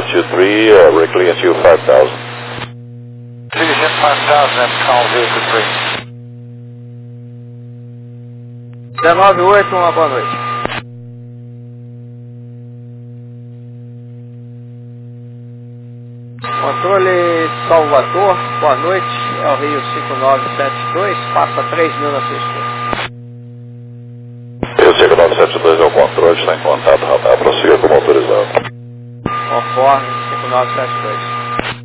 0123, Wrigley at you 5000. Division 5000 at call vehicle 3. 198, uma boa noite. Controle Salvador, boa noite, é o Rio 5972, passa 3.000 na sua esquerda. Rio 5972 é o controle, está em contato, radar, prossiga como autorizado. Conforme 5972.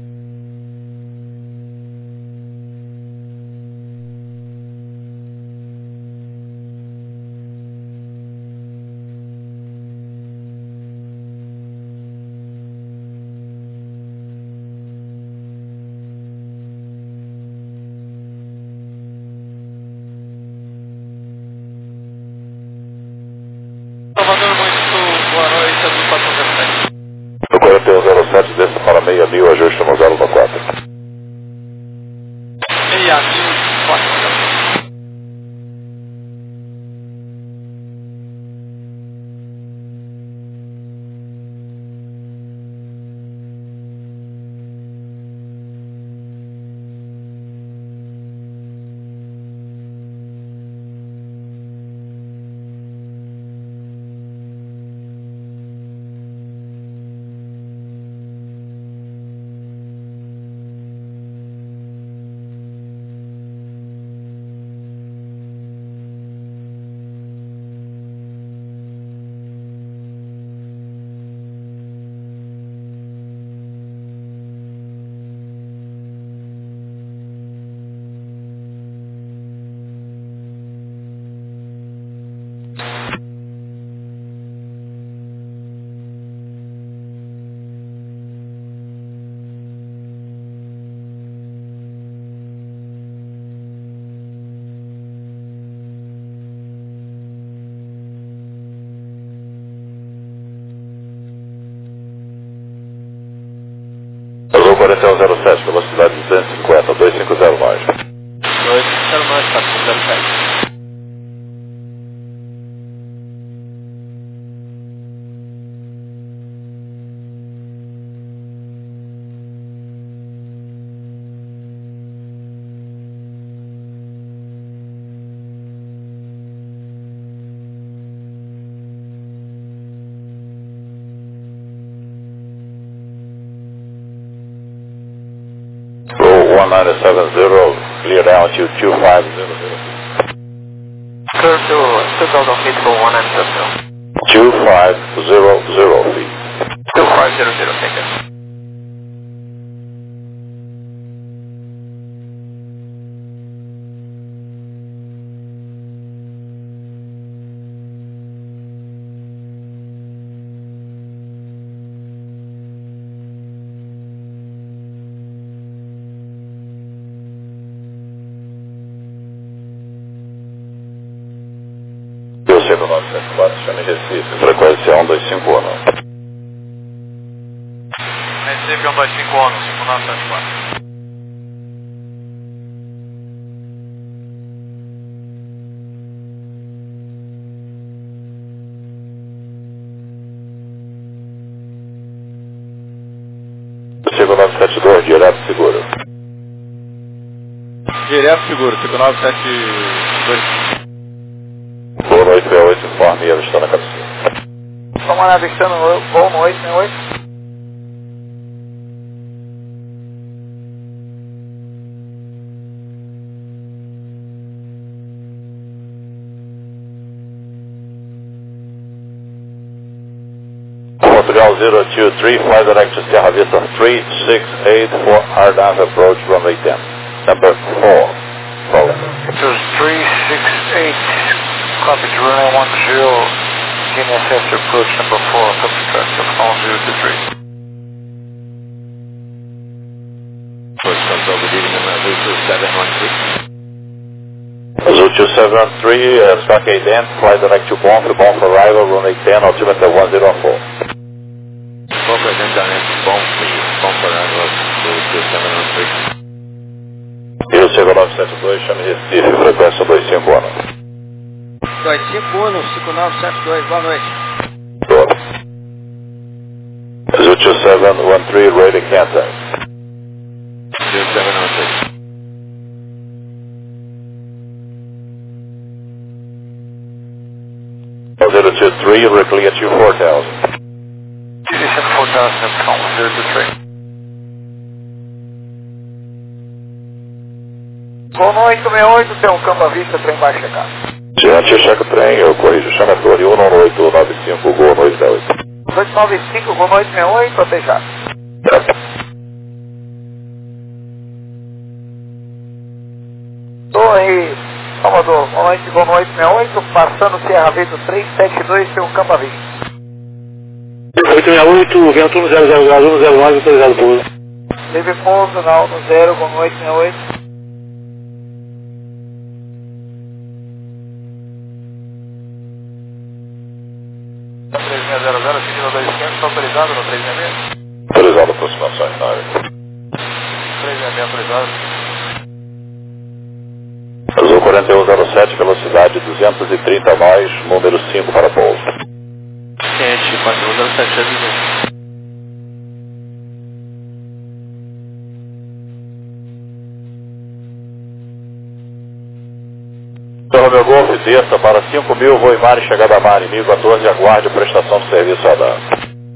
No 4107, desça para 6.000, ajuste no 0 no 4. 6.000, 4. Azul 4107, velocidade 250, 250 mais. 250 mais, 407. Roll 1970, clear down to 2500. Clear to 2,000 feet for 1970. 2500 feet. 2500, thank you. Rio 5974, chame Recife, frequência 1251. Recife 1251, 5974. Rio 5972, direto seguro. Direto seguro, 5972. Boa noite, P8, informe e ela está na cabeceira. Vamos lá, Vicente, voo no 868. Montreal 023, fly direct to Sierra Vista 368 for RDAF approach runway 10. Number 4. Follow. 368, copy to runway 10, GNSS approach number 4, copy track of 023. First control, good evening, Azul 2713. Azul 273, Stockade End, fly direct to Bonf arrival, runway 10, altimeter 104. Bom presentamento, bom arrival, Azul 2713. Rio 5972, chame Recife, frequência 251. 251, 5972, boa noite. Boa. Azul 0713, ready contact. 0713. 023, we're clear at you 4000. Descent 4000, Epsilon 023. Voo 868, tem um campo à vista, trem vai chegar. Diante, checa o trem, eu corrijo, chama a torre 11895, Gol 868. 895, Gol 868, até já. Torre Salvador, Gol 868, passando Sierra Vento 372, tem um campo à vista. 868, vento 100109, autorizado pouso. Teve pouso na Alto 0, Gol 868. Autorizado no 366? Autorizado aproximações na área. 366 autorizado. Azul 4107, velocidade 230 nós, número 5 para pouso. 4107, aviso. Romeo Golf, desça para 5.000, voo em mar e chegada a mar, inimigo 14, aguarde prestação de serviço a dar.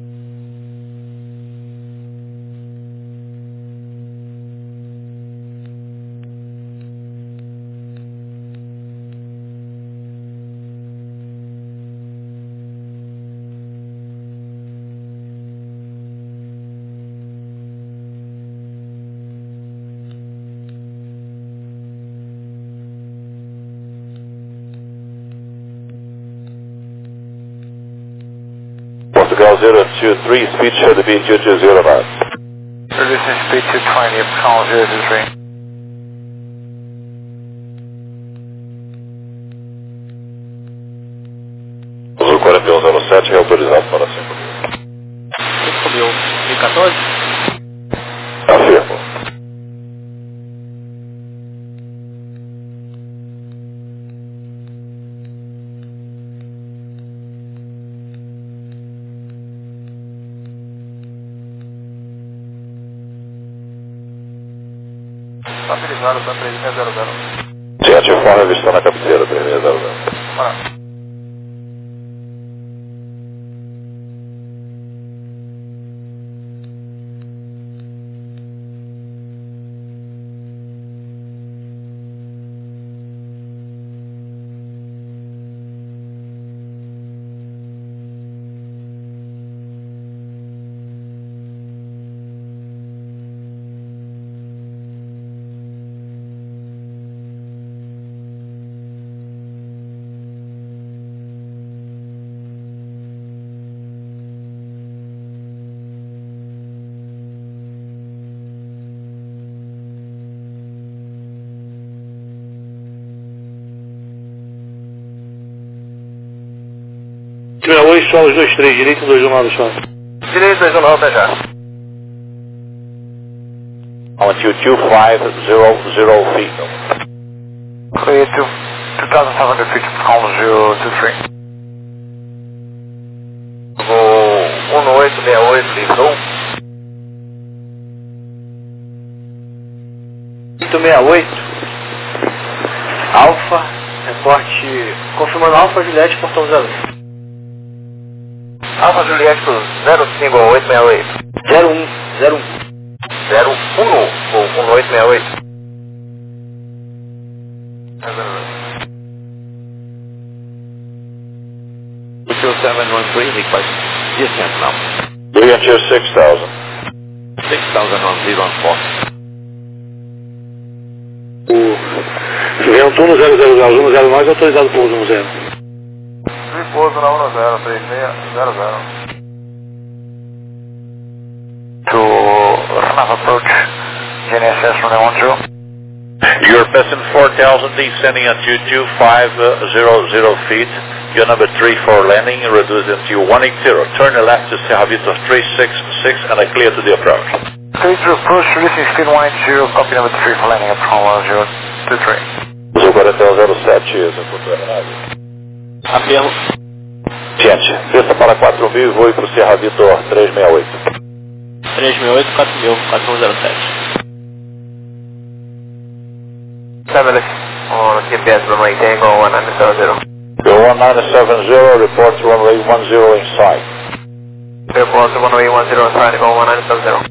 Portugal 023, speed should be 220 knots. Reducing speed to 20, Epsilon 023. Azul 4107, reautorizado para 5.000. 5.000, 1014? Afirmo. Estabilizado, está 3600. Diante, informe avistando na cabeceira 3600. Bora. Oi, solos 23, direito 219, solos. Direito 219, até já. On 22500 feet. Clear to 2,500 feet, Epsilon 023. Voo 1868, livrou. 868, Alfa, reporte, confirmando Alfa Juliette, portão 01. Alfa Juliette 05868. 01, 01. 01 ou 1868. O seu 713, request descent now. Diante 6000. 6014. O vento 100009, autorizado pouso 10. Pouso na 10, 3600. To Runaf approach, GNSS runway 10. You're passing 4000, descending at 22500 feet. You're number 3 for landing, reduced into 180. Turn left to Sierra Vista 366 and clear to the approach. Clear to approach, releasing speed 180, copy number 3 for landing at 1023. Azul 4107, executou a aeronave. Afirmo. Diante, desça para 4.000 e voe para o Sierra Vitor 368. 3008, 4000, 4107. Seven on GPS runway Tango 1970. Go 1970, report runway 10 inside. Report runway 10 inside, Go 1970.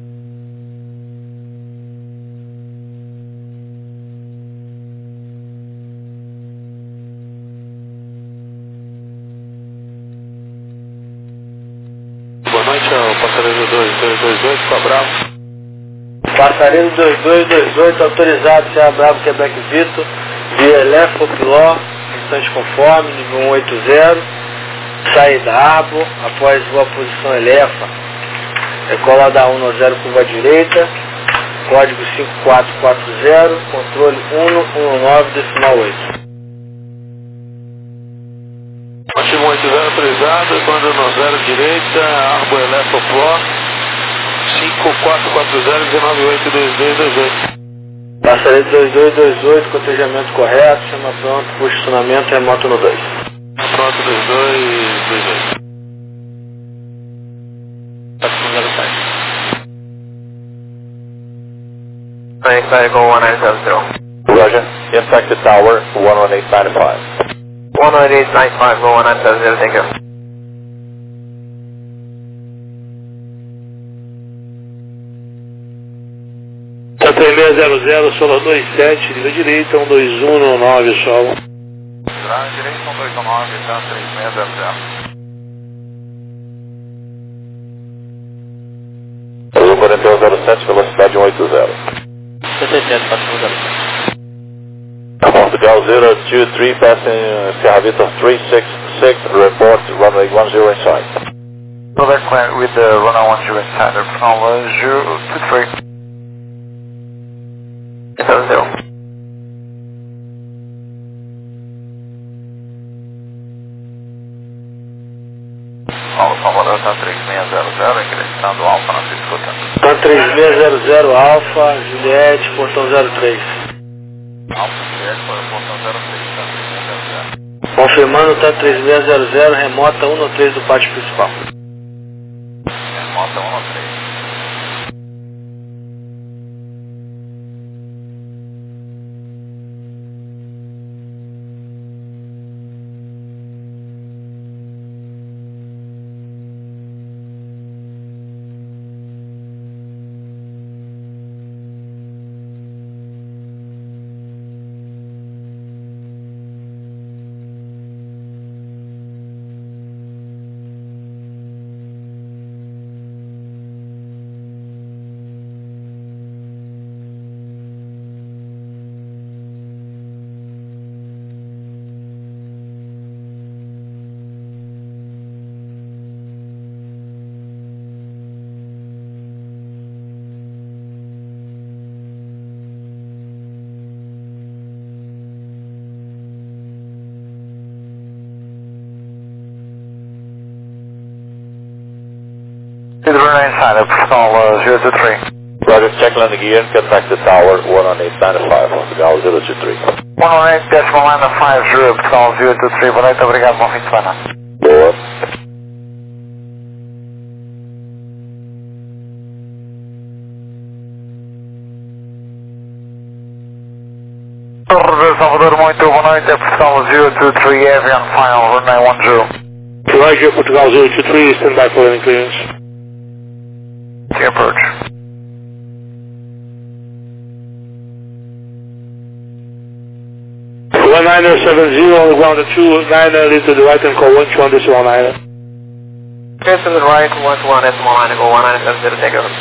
Boa noite, é o passageiro 2228 com a Bravo. Passarinho 2228, autorizado, Serra Bravo, Quebec Vitor, via Elefo Piló, instante conforme, nível 180, saída Arbor, após boa posição Elefa, decola da 190, curva direita, código 5440, controle 119,8. Motivo 80 autorizado, quando no 0 direita, Arbor Elefo Pro, 5440-1982228. Passarinho 2228, cotejamento correto, chama pronto, posicionamento remoto no 2. Pronto, 2228. 4107. Inside, Go 1970. Roger. Impact the tower 11895. 11895, Go 1970, thank you. Tá 3600, solo 27, liga direita, 12119, solo. Drive direito, 129, tá 3600. Azul 4107, velocidade 180. 77, 4107. Portugal 023, passing Sierra Vitor 366, report runway 10 inside. Over clear with the runway 10 inside, from 023. 70. Salvador tá 3600, acreditando Alfa, não se escuta. Tá 3600 Alfa, Juliette, portão 03. Alfa, Juliette, portão 06, tá 3600. Confirmando, tá 3600, remota 193 do pátio principal. Remota 193. Good runway inside, stall 023. Roger, check landing gear and contact the tower 11895, Portugal 023. 118.950, stall 023, boa noite, obrigado, bom fim de semana. Boa. Torre de Salvador, muito boa noite, é Portugal 023, Avian Final, runway 10. Roger, Portugal 023, stand by for landing clearance. Clear approach. One 970 on the ground at 29, lead to the right and call 121 decimal 9. Clear to the right, 121 decimal 9, go 1970, take over.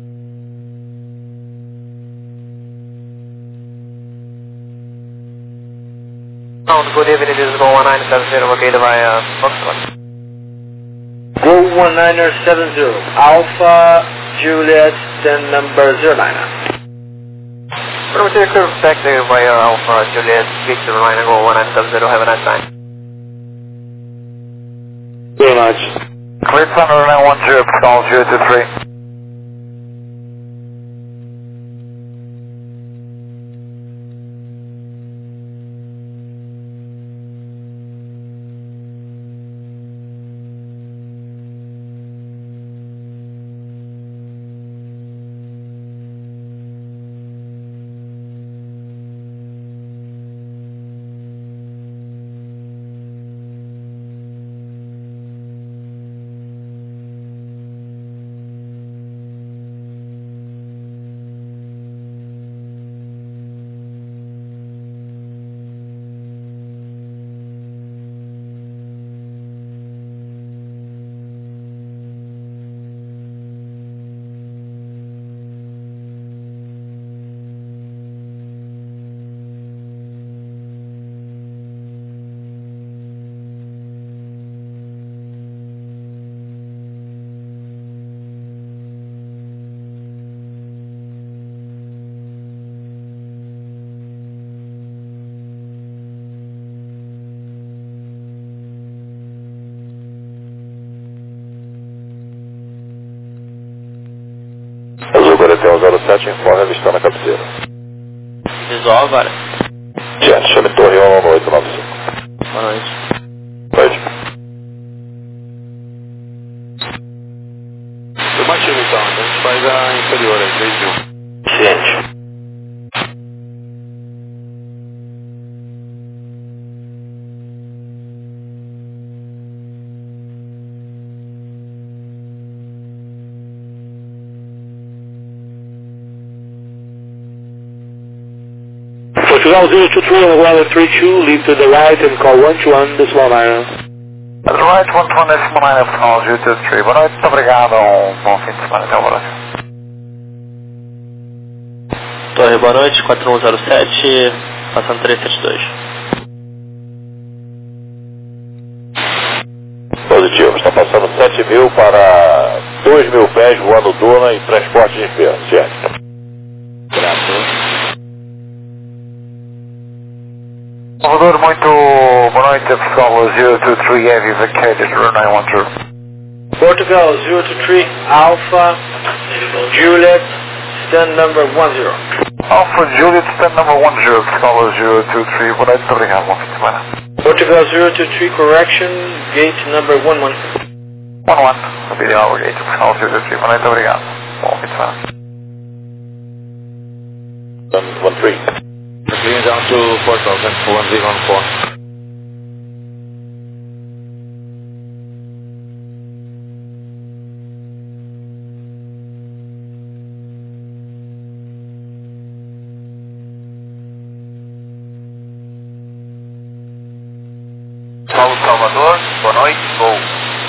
Good evening, this is Go 1970, located by Foxtrot. Go 1970, Alpha, Juliet, then number 09. Proceed to respect via Alpha, Juliet, Victor, line, Go 1970, have a nice time. Very much. Clear Thunder 910, stall 023. 17, informe avistando a cabeceira. Visual agora. Gente, chame Torre 19895. Boa noite. Noite. Afirmativo então, a gente faz a inferior aí, 3.000. Ciente. Portugal 023 on the runway 32, leave to the right and call 121 decimal 9. Right, 121 decimal 9, Portugal 023. Boa noite, muito obrigado, bom fim de semana, até o próximo. Torre, boa noite, 4107, passando 372. Positivo, está passando 7.000 para 2.000 pés voando Duna em transporte de inferno, ciente. Graças. Salvador, muito boa noite, Portugal 023 Heavy vacated, runway 10. Portugal 023 Alpha Juliet, stand number 10. Alpha Juliet, stand number 10, Portugal 023, boa noite, muito obrigado, bom fim de semana. Portugal 023 correction, gate number 11. 11, will be the hour gate, Portugal 023, boa noite, muito obrigado, bom fim de semana. 13. Bring down to 4,000, 1014. Paulo Salvador, boa noite, voo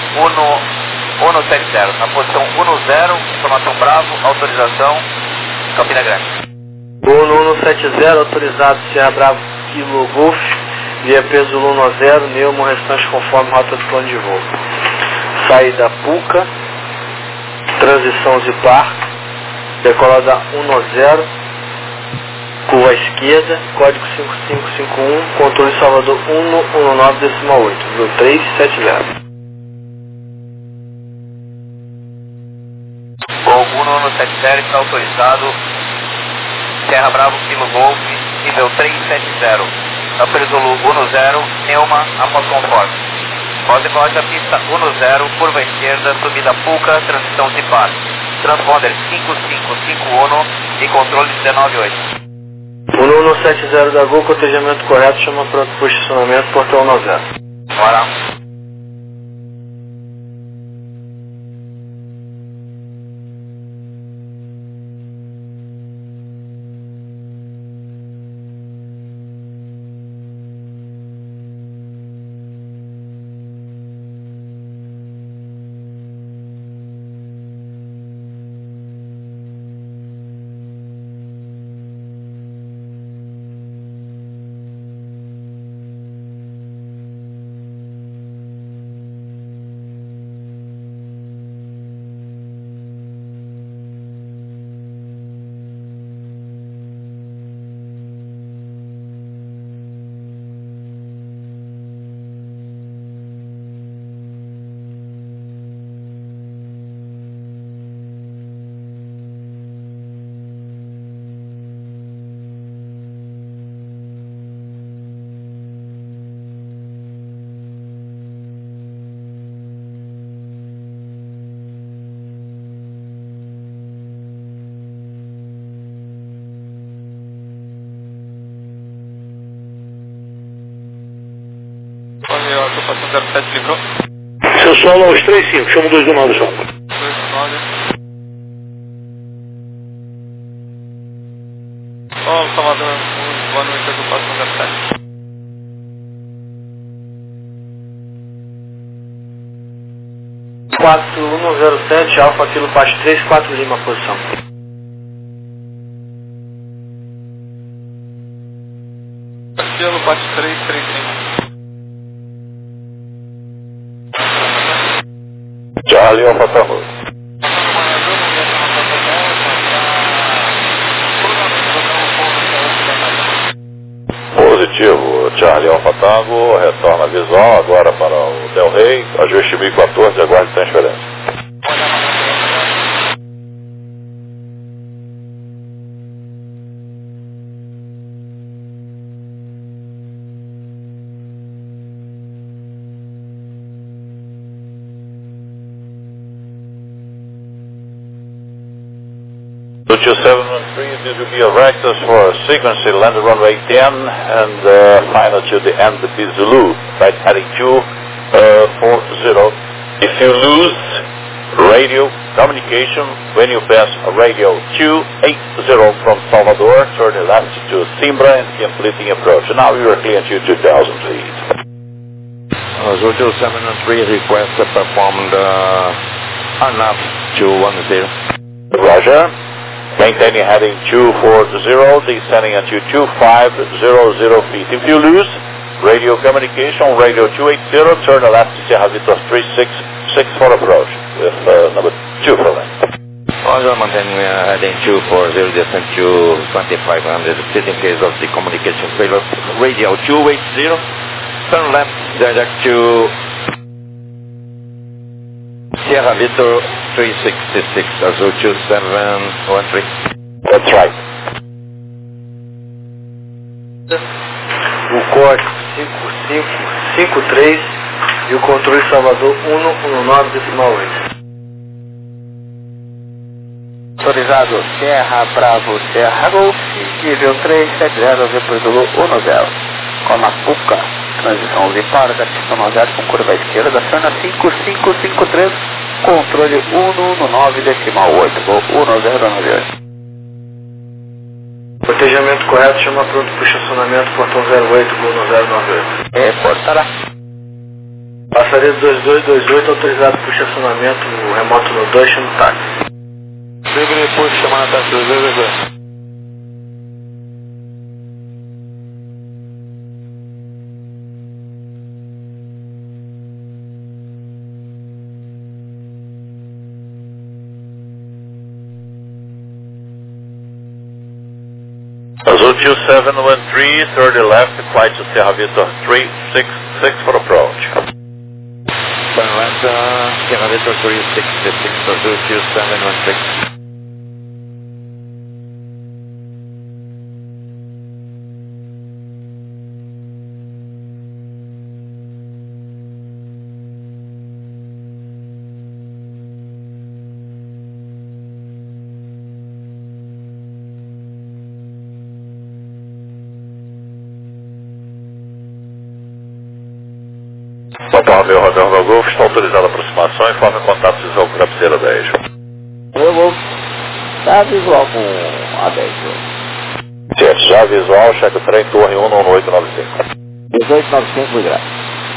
170, na posição 10, informação Bravo, autorização, Campina Grande. Bruno 170, autorizado CA Bravo Kilo Golf, via peso 10, Neumo, restante conforme rota do plano de voo. Saída Puca, transição Zipar, decolada 10, curva à esquerda, código 5551, controle Salvador 119 decimal 8, 0370. Voo 1170 está autorizado, Serra Bravo, Kilo Golf, nível 370, na Perizolo 10, Neuma, após conforme. Pós da pista 10, curva esquerda, subida Puca, transição Zipar. Transponder 5551 e controle 198. 1170 da Gol, cotejamento correto, chama pronto para estacionamento, portão 90. Bora. Eu estou passando 07, livrou? Seu solo aos 35, chamo 219 solo. 219. Ô, Salvador, boa noite, eu estou passando 07. Quatro 107, Alfa Kilo Pacho 3, 4 Lima, posição. Kilo Pacho 3, 3 Lima. Charlie Alpha Tango. Positivo, Charlie Alpha Tango, retorna visual agora para o Del Rey, ajuste 1014, aguarde transferência. 2713, this will be a Rectus for sequence land runway 10 and final to the end of Zulu, right heading 240. If you lose radio communication when you pass radio 280 from Salvador, turn left to Simbra and completing approach. Now you are clear to 2000 feet. Azul 273 request performed ANAP 210. Roger. Maintaining heading 240, descending at 2500 feet. If you lose radio communication, radio 280, turn left to Sierra Vitor 366 for approach with number 2 for length. Roger, maintaining heading 240, descend to 2500 feet in case of the communication failure. Radio 280, turn left direct to Sierra Vitor 366, Azul 2713. That's right. O código 5553 e o controle Salvador 119,8. Autorizado Serra Bravo Serra Golf, nível 370, depois do 10. Com a Puca, transição para da pista 90 com curva esquerda, da Serna 5553, controle 119,8, voo 1098. Protejamento correto, chama pronto para estacionamento, portão 08, gol 1098. Reportará. Passaria 2228, autorizado para estacionamento, remoto no 2, chama táxi. Sempre depois de chamar a taxa 2228. Azul 2713, 30 left, flight to Sierra Vitor 366 for approach. Turn left, Sierra Vitor 366, Azul 2713. Papa Romeo Rodão Golf, está autorizada a aproximação, informe contato visual com a cabeceira 10. Eu vou dar visual com a 10. Certo, já visual, checa o trem, torre 11895. 1895, muito grato.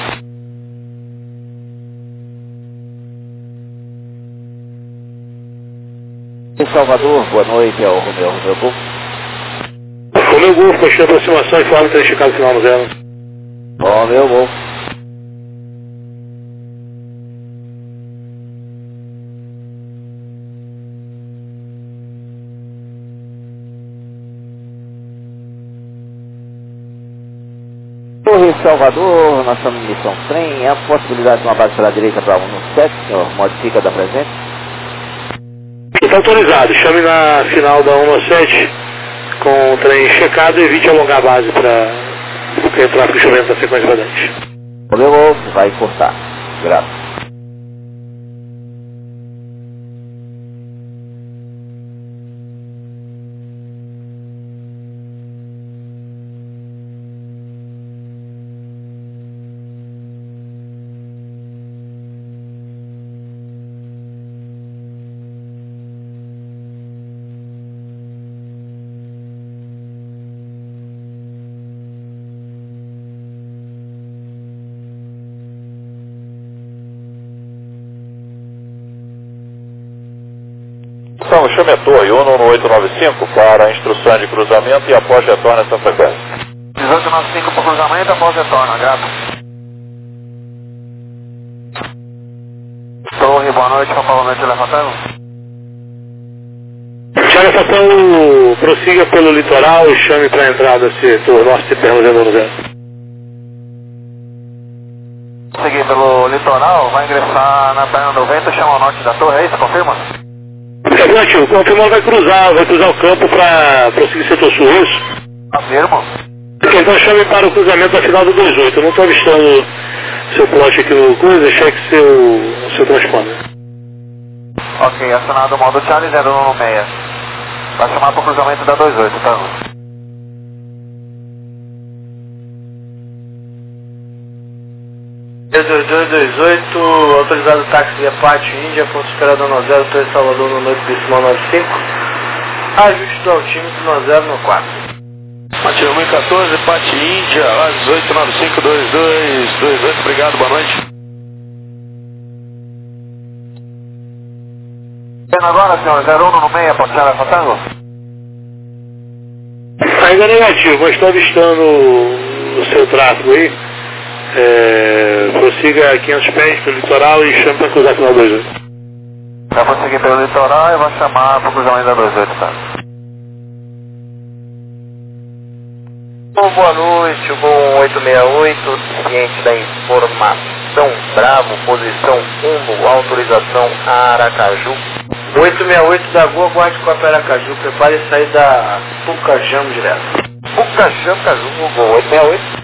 Em Salvador, boa noite, é o Romeo Golf. Romeo Golf, continua a aproximação, informe trem checado final no 0. Romeo Golf. Torre Salvador, nós estamos em missão trem, é a possibilidade de uma base pela direita para 117, senhor, modifica da presente. Está autorizado, chame na final da 117 com o trem checado e evite alongar a base para o tráfego chovendo na sequência cadente. Romeo, vai cortar. Graças. Então, chame a torre 11895 para instruções de cruzamento e após retorno essa frequência. 1895 para cruzamento, após retorno, grato. Torre, boa noite, Papa Romeo telefonando. Chame estação, prossiga pelo litoral e chame para a entrada setor norte de Perno 00. Seguir pelo litoral, vai ingressar na perna 90, chama ao norte da torre, é isso? Confirma? Negativo, confirma, vai cruzar o campo para prosseguir setor sul, isso? Afirmo. Então chame para o cruzamento da final do 28. Eu não estou avistando seu plot aqui no coisa, cheque seu transponder. Ok, acionado o modo Charlie 016. Vai chamar para o cruzamento da 28, Tango. E2228, autorizado táxi via Pátio Índia, ponto esperado no 0, Torre Salvador no noite decimal 95. Ajuste do altímetro no 0 no 4. Pátio 1014, Pátio Índia, lá 18952228, obrigado, boa noite. Vendo agora, senhor, 01 no meia, pode tirar essa Tango? Ainda negativo, mas estou avistando o seu tráfego aí. Prossiga 500 pés pelo litoral e chame para cruzar final 28. Já vou seguir pelo litoral e vou chamar para o cruzamento da 28, tá? Boa noite, o Gol 868, ciente da informação, Bravo, posição 1, autorização Aracaju. 868 da Gol, aguarde com a Aracaju, prepare e sair da Pucajamo direto. Pucajamo, Caju, Gol 868.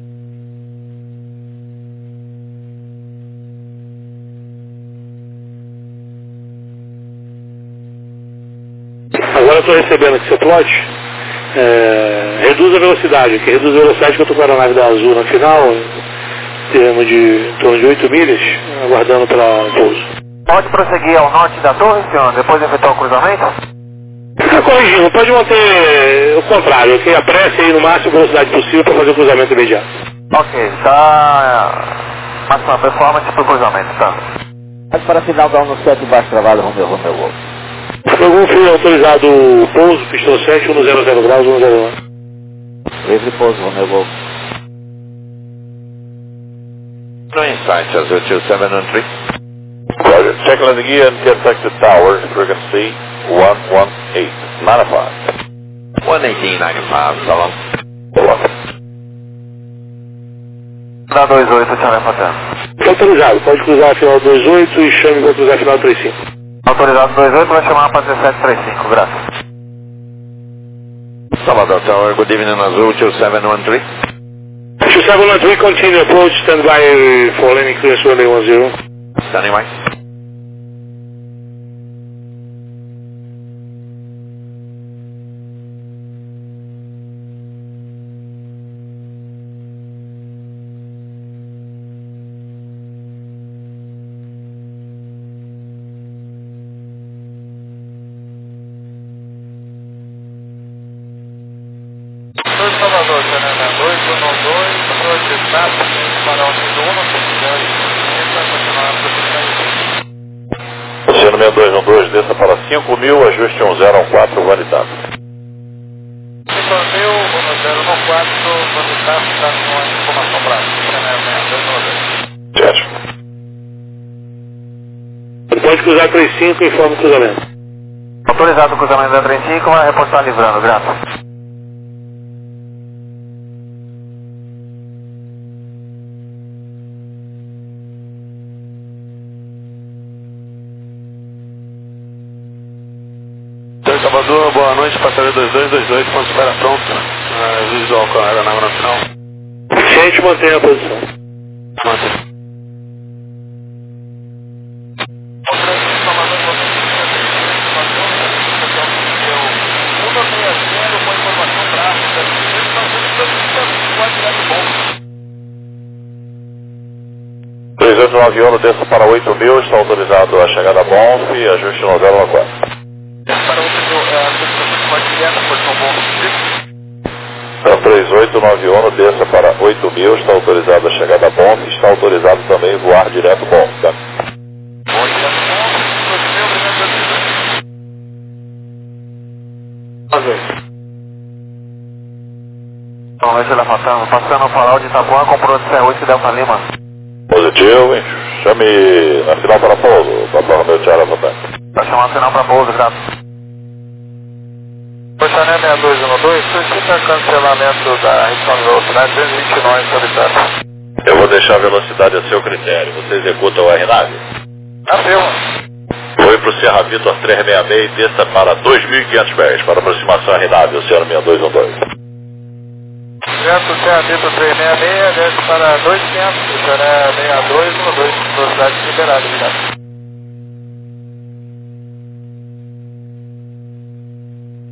Agora eu estou recebendo aqui seu plot. Reduz a velocidade, que reduz a velocidade que eu estou com a aeronave da Azul na final, em torno de 8 milhas, aguardando para o pouso. Pode prosseguir ao norte da torre, senhor, depois de efetuar o cruzamento? Está corrigindo, pode manter o contrário, que apresse aí no máximo velocidade possível para fazer o cruzamento imediato. Ok, está máxima performance para o cruzamento, tá? Para a final da 17, baixo travado, Romeu Golf. Algum foi autorizado o pouso, pistão 7, 100 graus, 101. Livre pouso, Romeu Golf. No insight, Azul 2713. Roger. Check landing gear and get back to tower, frequency 118. 95. 118.95, so long. Da 28, chame para Tango. Está autorizado, pode cruzar a final 28 e chame para cruzar a final 35. Autorizado 28, vai chamar para 1735, graças. Salvador Tower, good evening, Azul 2713. 2713, continue approach, stand by for landing clearance runway 10. Standing by. Salvador, Canadá 212, projetado para o Mizuno, Oceano 6212, desça para 5.000, ajuste 1014, validado. 5.000, 1014, validado, está com a informação prática, Certo. Pode cruzar 35 e informa o cruzamento. Autorizado o cruzamento da 35, vai reportar livrando, graças. Salvador, boa noite, passageiro 2228, ponto espera pronto. Visual com a aeronave na final. Gente, mantenha a posição. Mantém. No avião, desça para 8.000, está autorizado a chegada a Bonf, ajuste 1014. Para 3891, desça para 8.000, está autorizado a chegada a Bonf, está autorizado também voar direto Bonf, tá? Então, vai ser levantando, passando o farol de Itapuã com produção 8 Delta Lima. Positivo, hein? Chame na final para pouso, Papa Romeu Charlie Fontana. Vai chamar a final para pouso, graças. Portané 6212, solicita cancelamento da restrição de velocidade 229 solitário. Eu vou deixar a velocidade a seu critério. Você executa o RNAV? Afirma. Foi para o Serra Vitor 366 e desça para 2.500 pés, para aproximação RNAV, Oceano 6212. Certo, Serra Vitor 366, desce para 2.500, Portané 6212, velocidade liberada, obrigado.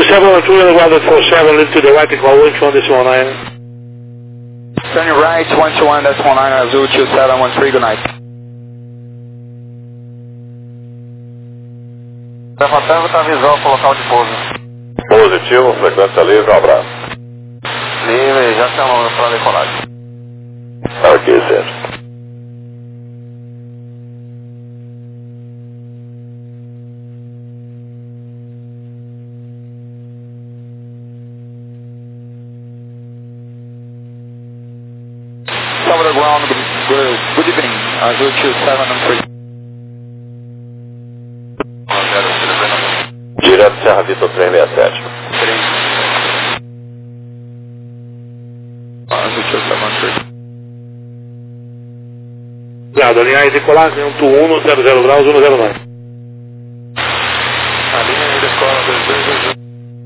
702 and ground at 47, lead to the right and call 121.19. Turning right, 121.19, Azul 2713, good night. Levantando, está visual para o local de pouso. Positivo, frequência livre, um abraço. Livre, já estamos para a decolagem. Ok, Sérgio. Salvador ground, good evening, Azul 2713. Direto Serra Vitor 367. Azul 2713. Obrigado, alinhar e decolar, 121, 00 graus, 109. A linha de decola 2221.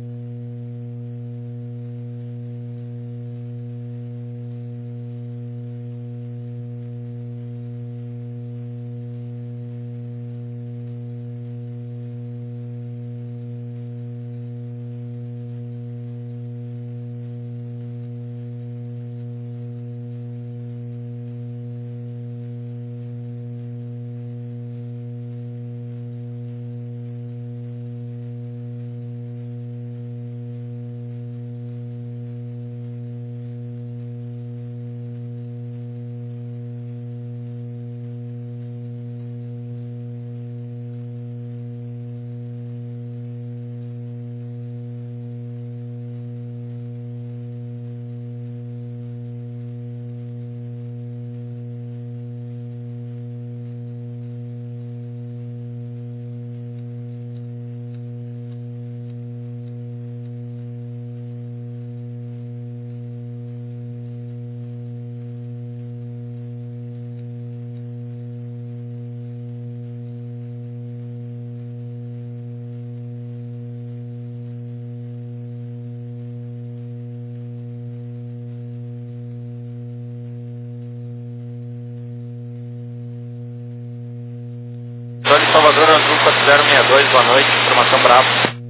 Salvador Azul 4062, boa noite, informação Bravo.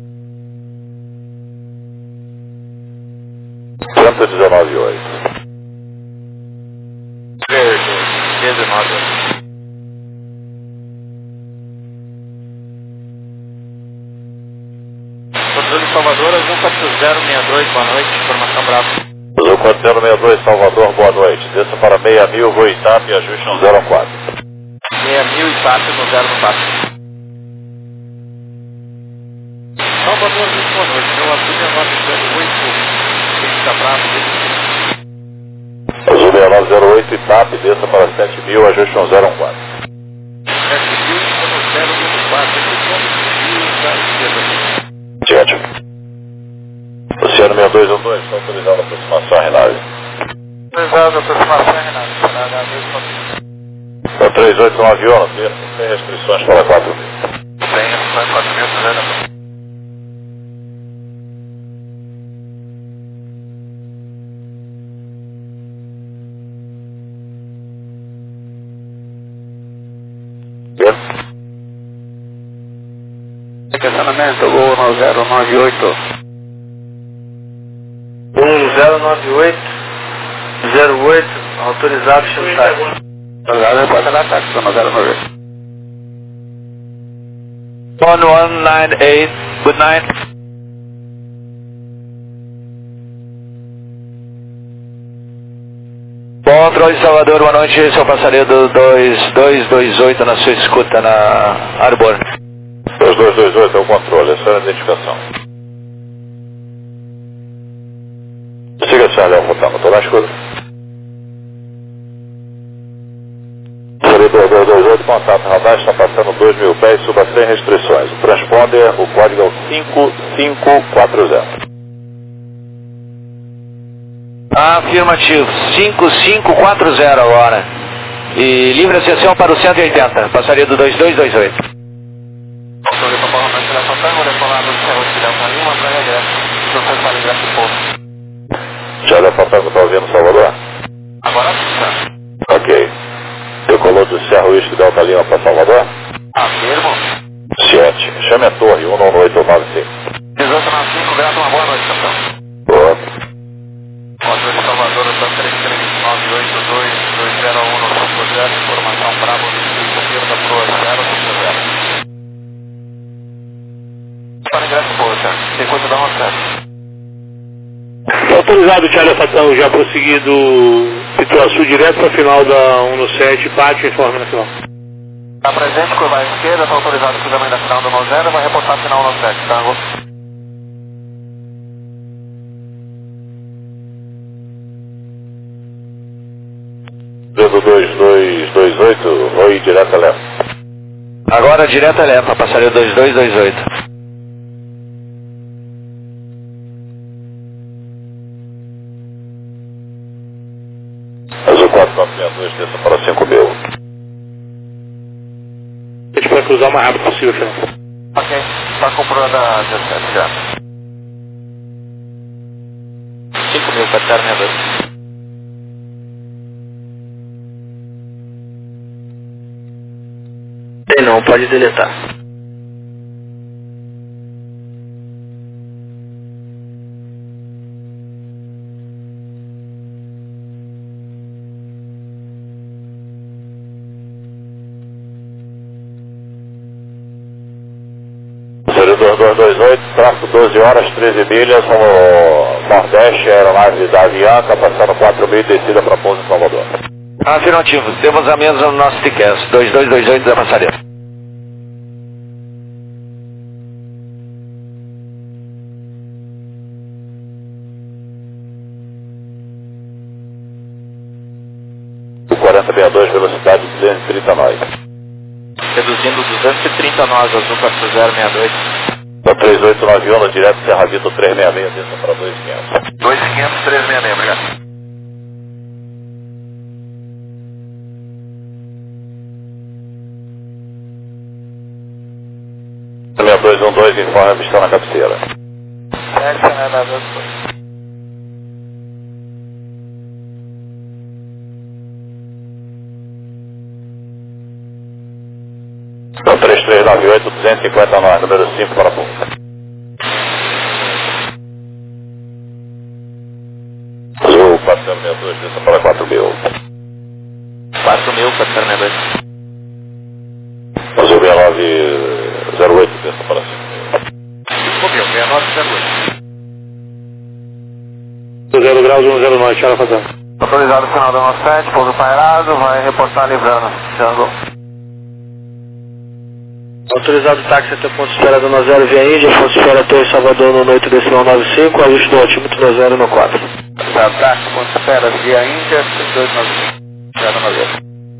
119.8. Verde, 19. Controle Salvador Azul 4062, boa noite, informação Bravo. Azul 4062 Salvador, boa noite. Desça para 6.000, voo Itap e ajuste no 04. 6.000 e passa no 04. Salvador Azul, boa noite, meu Azul 6908, está bravo, Azul 6908 Itap, desça para 7.000, ajuste no 04. 7.000 no 014, Diante. Oceano 6212, está autorizado a aproximação, Renave. Autorizado a aproximação, Renato. 3891, sem restrições para 4.000. Sem restrições 4.000, Estacionamento, voo no 098. 1098, 08, autorizado, chantagem. Autorizado, repórter da táxi, no 098. 1198, good night. Controle de Salvador, boa noite, esse é o passageiro do 2228 na sua escuta na Arbor. 2228 é o controle, essa é a identificação. Siga, senhor Léo Mutama, estou na escuta. Seria 2228, contato radar, está passando 2.000 pés, suba sem restrições. O transponder, o código é o 5540. Afirmativo, 5540 agora. E livre acessão para o 180, passaria do 2228. Controle para Barramante, seleção Tango, decolado do Cerro de Delta Lima, para regresso. Professor Salingra Ciposo. Já deu para está ouvindo Salvador? Agora sim, senhor. Ok. Decolou do Cerro Whisky Delta Lima para Salvador? Afirmo. Ciente. Chame a torre, 11895. 1895, Fico grato, uma boa noite, capitão. Boa. Ótimo de Salvador, está 33982-201 no Campo Zero, informação Bravo, esquerda pro 050. Para ingresso, poxa, sequência da 17. Autorizado, Charlie Fatão, já prosseguido Pituaçu direto para a final da 1-7, pátio, informe na final. Está presente, curva à esquerda, está autorizado o cruzamento da final do 10, vai reportar a final 17, tá? Vendo 2228, Oi, direto a Lepa. Agora direto a Lepa, passaria 2228. Azul 4962, desça para 5.000. A gente vai cruzar o mais rápido possível, final. Ok, está comprando a 17 já. 5.000 para terminador. Tem não, pode deletar. Seria 2228, tráfego 12 horas, 13 milhas, no Nordeste, aeronave da Avianca, passando 4 mil, descida para Pouso em Salvador. Afirmativo, temos a mesa no nosso ticket, 2228 da passaria. O 4062, velocidade 230 nós. Reduzindo 230 nós, Azul 4062. Então 3891, no direto Serra Vitor 366, desça para 2500. 2500, 366, obrigado. Também 212, informe a pistão na cabeceira. Então 3398, 250 nós, número 5 para Punta. Azul 4062, desça para 4.000. 4.000 para terminador. Azul 6908, desça para 5.000. 5.000, 6908. 0 graus, 109, Charlie Fatão. Autorizado o final da 17, pouso pairado, vai reportar livrando. Django. Autorizado o táxi até ponto de espera do 90 via Índia, ponto de espera até Salvador no 8 decimal 95, ajuste do altímetro 90 no 4. Tá, táxi, ponto de espera via Índia, 295. Já na vez.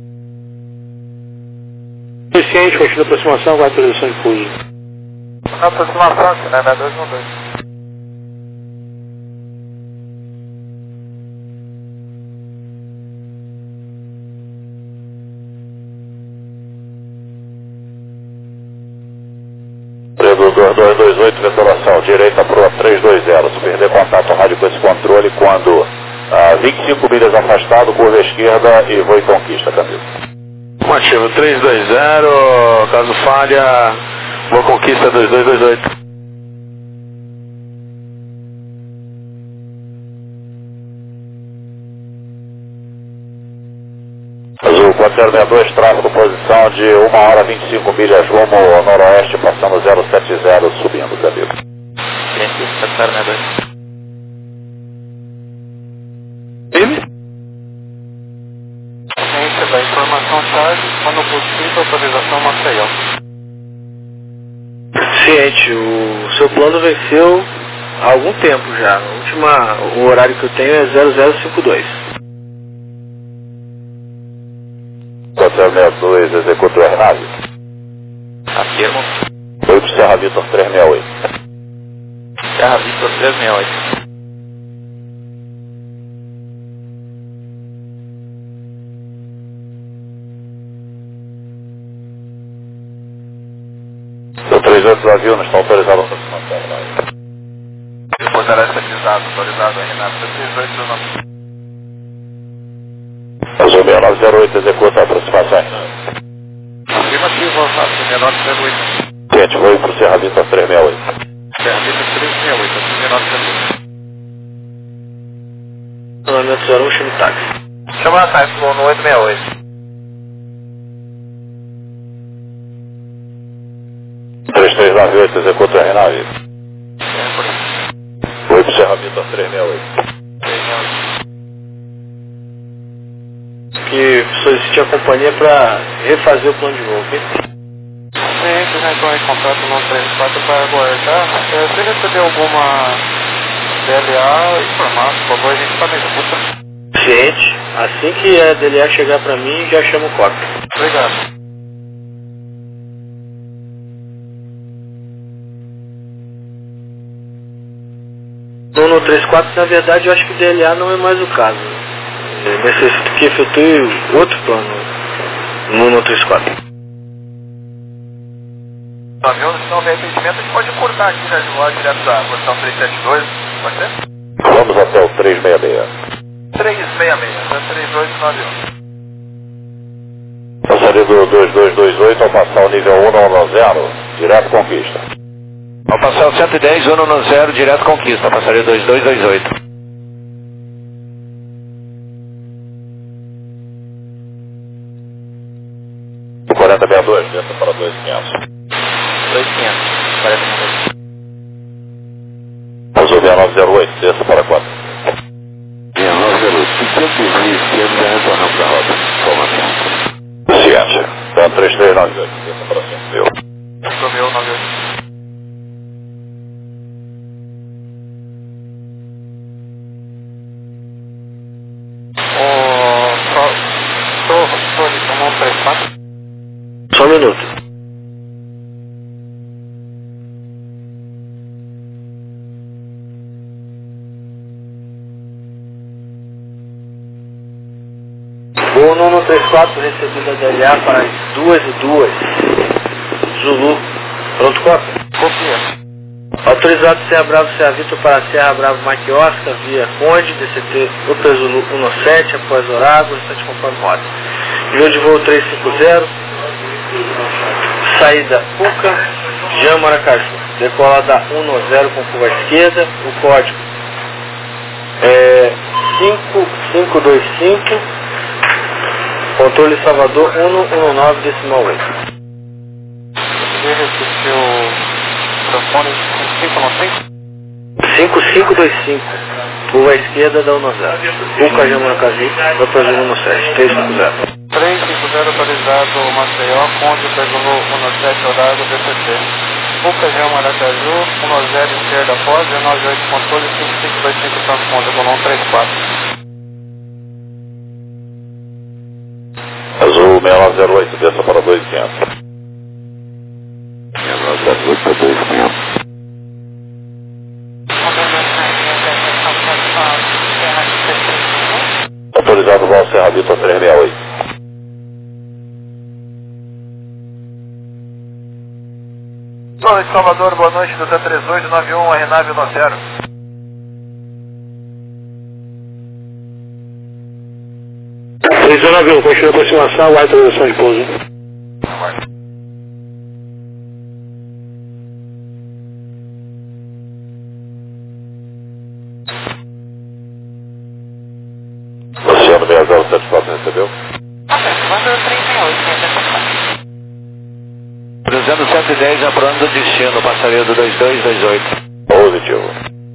Suficiente, contínua de aproximação com a autorização de pouso. Na aproximação, né? 212. Predo 2228, ventilação, direita proa 320. Se perder contato rádio com esse controle quando 25 milhas afastado, curva esquerda e voo e conquista, Camilo. Motivo 320, caso falha, vou conquista 2228. Azul 4062, tráfego, posição de 1 hora 25 milhas rumo ao noroeste, passando 070, subindo, Camilo. Cliente para terminador. Ele? Ciência da informação charge, quando possível, autorização Maceió. Ciente, o seu plano venceu há algum tempo já. O horário que eu tenho é 0052. 4062, executa o aeronave. Afirmo. 8 Serra Vitor 368. Serra Vitor 368. O 38 do avião não está autorizado a aproximação. Depois era estabilizado, autorizado a Renato 328 Azul 6908, executa a aproximação. Afirmativo, menor 08. Cliente, voo para o Serra Vitor 368. Serra Vitor 368. Acionamento 01, chame táxi. Chama a táxi no 868. 3398, executa a Renave. Oi pro Serra Vitor 368. Que solicite a companhia para refazer o plano de voo, ok? Cliente já entrou em contato no 34 para aguardar. Se recebeu alguma DLA, informar, por favor, a gente está na escuta. Ciente, assim que a DLA chegar para mim, já chama o COP. Obrigado. No 34, na verdade, eu acho que o DLA não é mais o caso. Necessito que efetue outro plano no 34. Avião, se não houver atendimento, a gente pode cortar aqui, né, de lado direto da posição 372, pode ser? Vamos até o 366. 366, 38 no avião. Passaria do 2228 ao passar o nível 190, direto conquista. Ao passar o 110, 190, direto conquista, passaria 2228. O 4062, desça para 2500. 2500, 40 Azul 6908, desça para 4. 6908, 500 e já retornamos da rota. Informação. Ciente. Então 3398, desça para 5000. Romeu 98. Tomou 34. Só um minuto. Voo 134, recebido a DLA para as 2h02. Zulu. Pronto, cópia? Copia. Autorizado Serra Bravo, Serra Vitor para Serra Bravo, Mike Oscar, via Conde, DCT, Upper Zulu 17, após Orago, restante conforme rota. Nível de voo 350, saída Puca, Jean Maracaju, decola da 190 com curva à esquerda, o código é 5525, controle Salvador 119 decimal 8. Você repetiu o telefone 5525, curva à esquerda da 190, Puca, Jean Maracaju, Upper Zulu 17, 350. 350 autorizado Maceió, Conde, Pegulu 17, Orago, DCT. Puca, Jean Maracaju, 10 esquerda após, 198 controle, 5525 transponder, com 134. Azul 6908, desça para 2500. 6908 para 2500. Autorizado voo Serra Vitor 368. Boa noite, Salvador, boa noite, do 38, 91, a Renave 90. Seis avião, continua a aproximação, aguarda a transição de pouso. Luciano 6074 recebeu? Cruzando 110, apurando o destino, passaria do 2228. Positivo.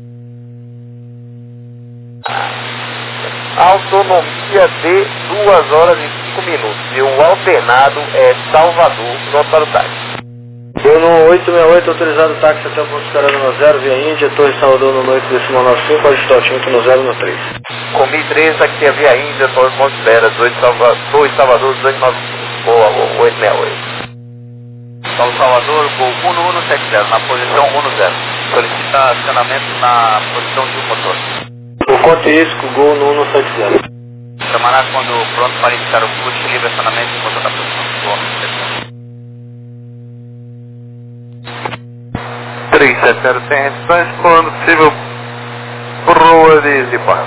Autonomia de 2 horas e 5 minutos. E um alternado é Salvador, nota do táxi. Voo no 868, autorizado táxi até o ponto de carona no 0, via Índia, Torre Salvador no 8 decimal 95, pode estar no 0 no 3. Comi 3, aqui é via Índia, Torre Montevideo, 18 Salvador, 295, boa, 868. São Salvador, voo 1170, na posição 10. Solicita acionamento na posição de um motor. O conte risco, Gol no 170. Chamará quando pronto para iniciar o fluxo, livre acionamento e motor da posição. 370 sem restrições, quando possível, rua de Zipar.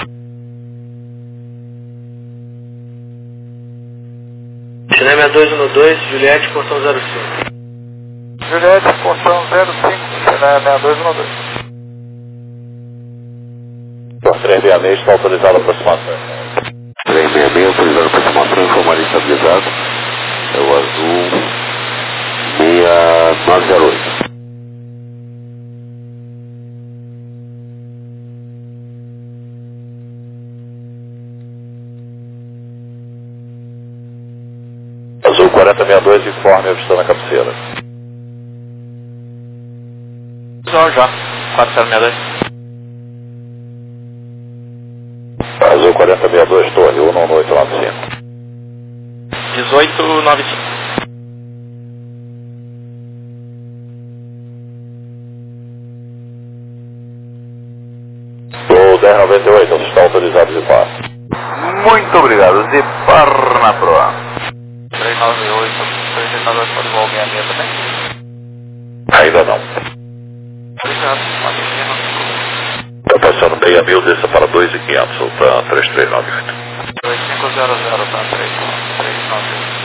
Cinema 212, Juliette, portão 05. Juliette, portão 05, será 6212. 366, está autorizado a aproximação. 366, autorizado a aproximação, informar estabilizado. É o azul 6908. Azul 4062, informe avistando a cabeceira. Já, 4062. Azul 4062, torre 11895. 1895. Do 1098, você está autorizado de par. Muito obrigado, de par na proa. 398, 398 pode voar 66 também? Ainda não. Obrigado, imagina. Está passando meia mil, desça para 2.500, ou para 3398. 2500 para 398.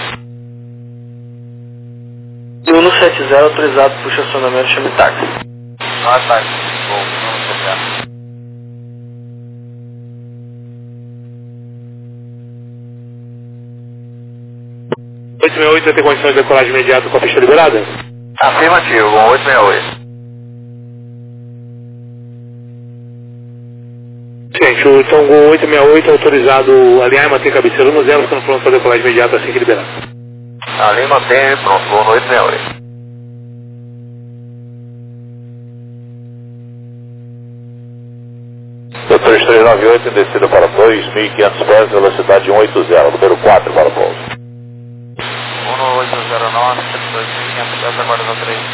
E 170 autorizado para o estacionamento, chame táxi. Ah, tá. Vou, não sei se 868 vai ter condições de decolagem imediata com a pista liberada? afirmativo, com 868. Gente, o Tongo 868 autorizado a alinhar e manter cabeceira no 0, ficando pronto para decolagem imediata assim que liberar. Ali mantém, pronto, vou no 868. Do 3398, descida para 2.500 pés, velocidade 180, número 4 para o pouso. 1809, 2500 pés, aguardando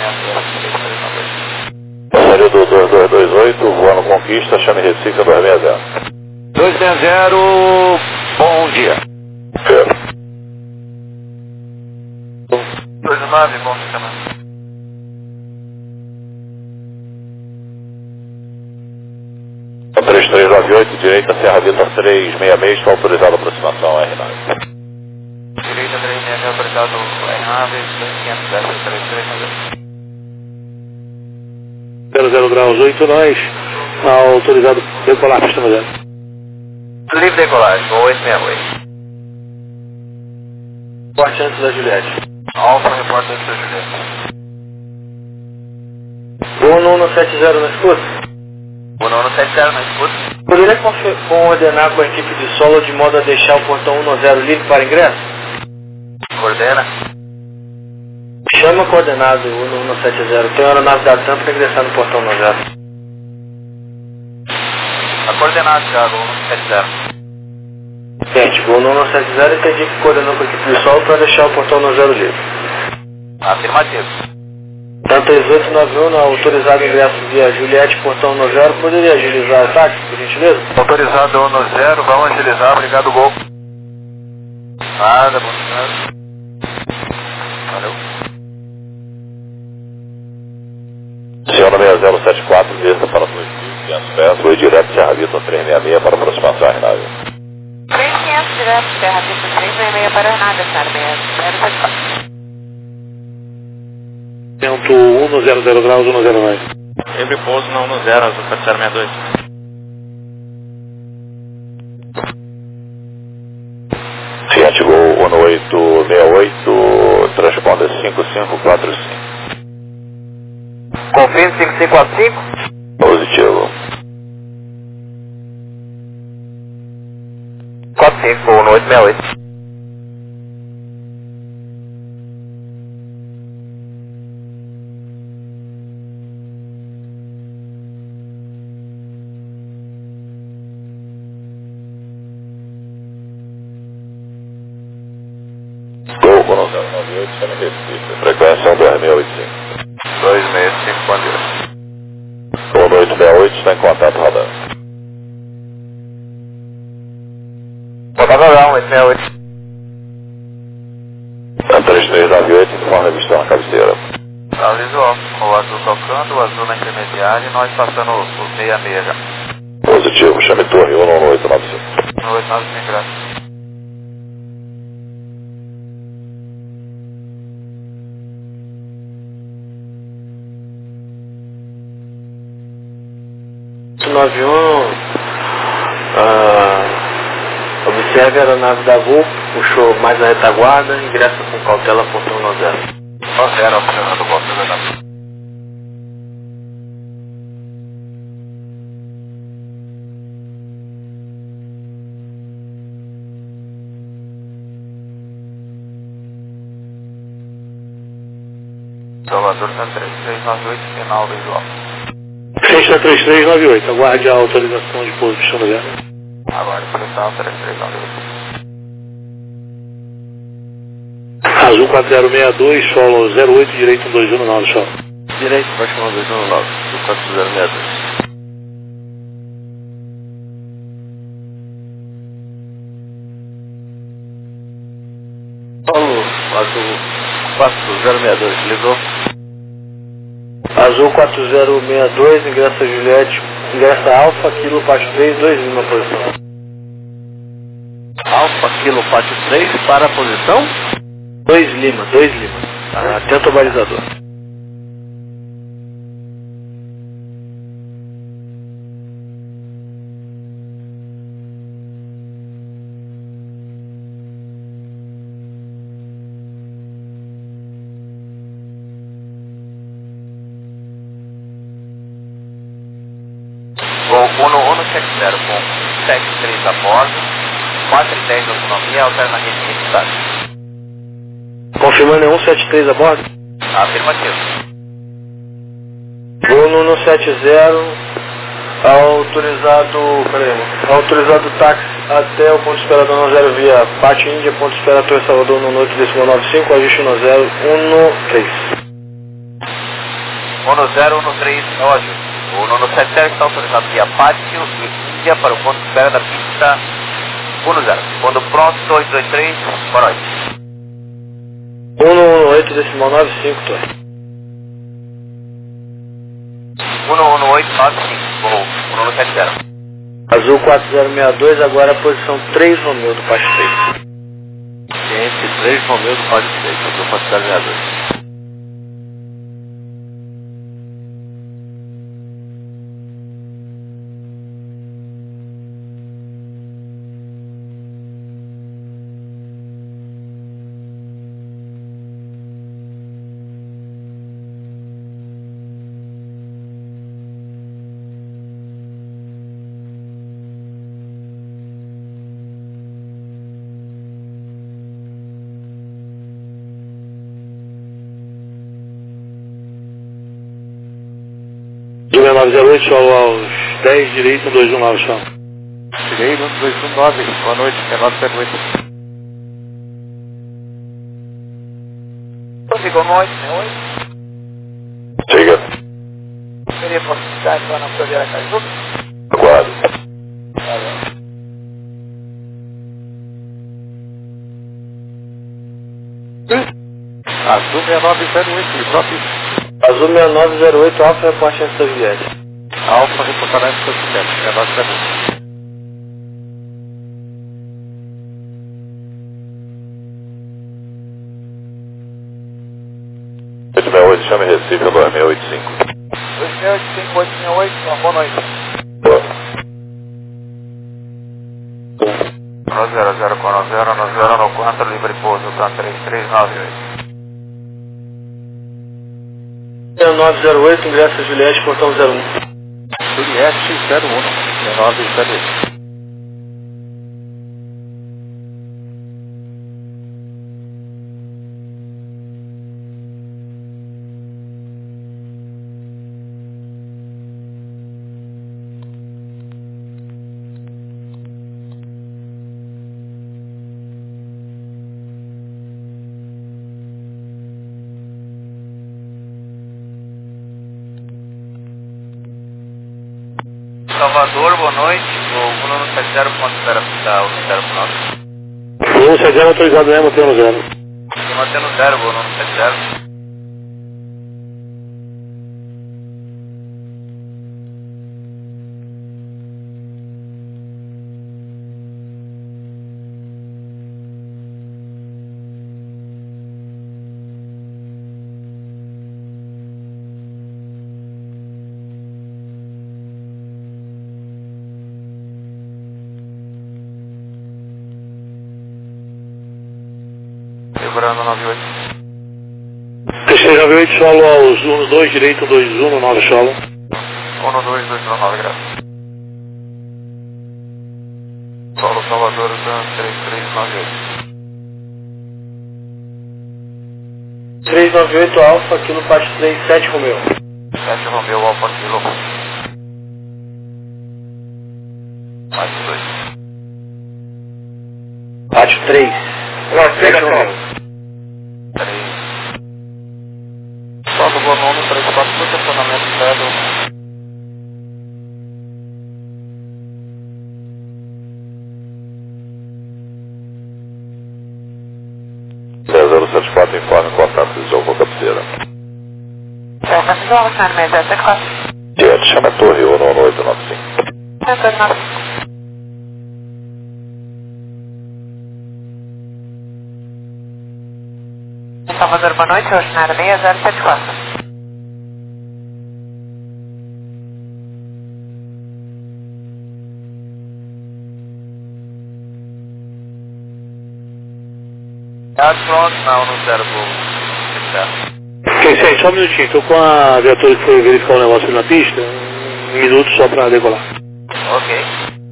360, 3398. Saiu do 2228, voando Conquista, chame Recife 260. 260, bom dia. 29, bom dia também. O 3398, direita, Serra Vitor 366, está autorizado a aproximação R9. Direita 366, autorizado R9, 2500 pés, 3398. 00 graus 8, nós, autorizado decolar pista no 0. Livre decolagem, com 868. Porte antes da Juliette. Alfa, repórter do seu Juliette. Voo no 170 na escuta. O nono 70 na escuta. Poderia coordenar com a equipe de solo de modo a deixar o portão 10 livre para ingresso? Coordena. Chama coordenado o 170. Tem uma aeronave da TAM para ingressar no portão 10. A coordenada, Thiago, 170. Gente, voo no 170 e entendi que coordenou com a equipe de solo para deixar o portão 10 livre. Afirmativo. Tanto 3891, autorizado ingresso via Juliette, portão 10, poderia agilizar o táxi, por gentileza? Autorizado 110, vamos agilizar, obrigado, gol. Nada, bom dia. Valeu. Senhora 6074, desça para 2.500 pés, foi direto Serra Vitor 366 para aproximação R9. 3.500 direto, Serra Vitor 366 para nada, Serra 074. Vento 100 graus 109. Livre pouso na 10, azul 4062. Fiat Gol 1868, transponder 5545. Confirme 5545. Positivo. 45, no 868. Gol 1098, chame Recife, frequência 2085. 265, bom dia. 1868 está em contato rodando. Contato não, 868. 3398, informe a vista na cabeceira. Tá visual. O azul tocando, o azul na intermediária e nós passando os 66 já. Positivo, chame torre 11895. No 895, graças. Observe a aeronave da Gol, puxou mais na retaguarda, ingressa com cautela, portão 10. 10, observando Golf Leonardo. Salvador está 3398, final visual. Frente da 3398, aguarde a autorização de pouso de chão do zero. Aguarde posição 3398. Azul 4062, solo 08, direito 121 solo. Direito, baixo 1219, Azul 4062. Solo, Azul 4062, utilizou. Azul 4062, ingressa Juliette, ingressa Alfa, Kilo, Pátio 3, 2 Lima, posição. Alfa, Kilo, Pátio 3, para a posição? 2 Lima. Atento ao balizador. Gol 1170 com 73 a bordo, 410 de autonomia, alterna rede de estágio. Confirmando, é 173 a bordo? Afirmativo. Gol no 170, autorizado táxi até o ponto esperador 10 via Pátio Índia, ponto esperador Salvador no 8,95, ajuste 1013. 1013, ótimo. O 170 está autorizado via Pátio e Índia para o ponto de espera da pista 10. Quando pronto, 223, boa noite. 118,95, Torre. 11895, gol 170. Azul 4062, agora a posição 3 Romeu do Pátio 3. Ciente 3, Romeu do Pátio 3, Azul 4062. Azul 908, solo aos 10, direito 119 solo. Direito 1219, boa noite, 1908. Consigo noite, oi. Siga. Seria possibilidade para não poder a Caju? Aguardo. Azul 6908, próprio. Azul 6908, Alfa, reporte antes da Juliette. Alfa, reportará antes da Juliette, 6908. Chame Recife, agora 685. 2685, 868, boa noite. Boa. 100 com 90 no 4, livre pouso, tá 3398. 6908, ingressa Juliette, portão 01. Juliette 01, 6908. Salvador, boa noite. O 170, ponto espera da 0 170 autorizado mesmo, mantendo 0. Estou mantendo 0, vou 170. segurando 98. 3698, solo aos 12, direito 21, 9 solo. 12219, graças. Solo Salvador, 3398. 398 Alfa, Kilo Pátio 3, 7 Romeu. 7 Romeu, Alfa Kilo. Pátio 2. Pátio 3. 7 Romeu. 3. Só do nome 34, posicionamento zero. Informe contato visual com a cabeceira. Contato visual, senhor Mendes, 074. Diante, chama a torre 11895. Torre 9. Salvador, boa noite, Oceanário 6074. Pronto, não, no zero gol. Ok, Sérgio, só um minutinho. Estou com a viatura que foi verificar o negócio na pista. Um minuto só para decolar. Ok.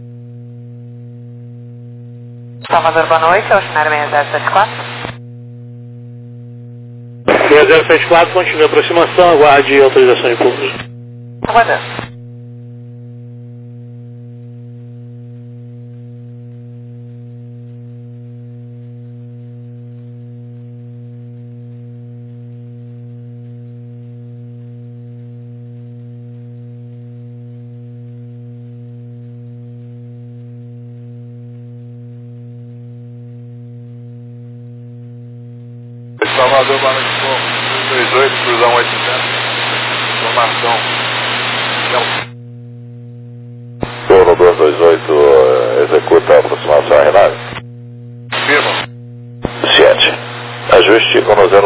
Salvador, boa noite, Oceanário 6074. 6074, continue a aproximação, aguarde autorização em poucos. Aguardando. Salvador, boa noite, 228, cruzão 800. Informação. Turno 228, executa a aproximação a Renato. Firma. Ciente. Ajuste 10.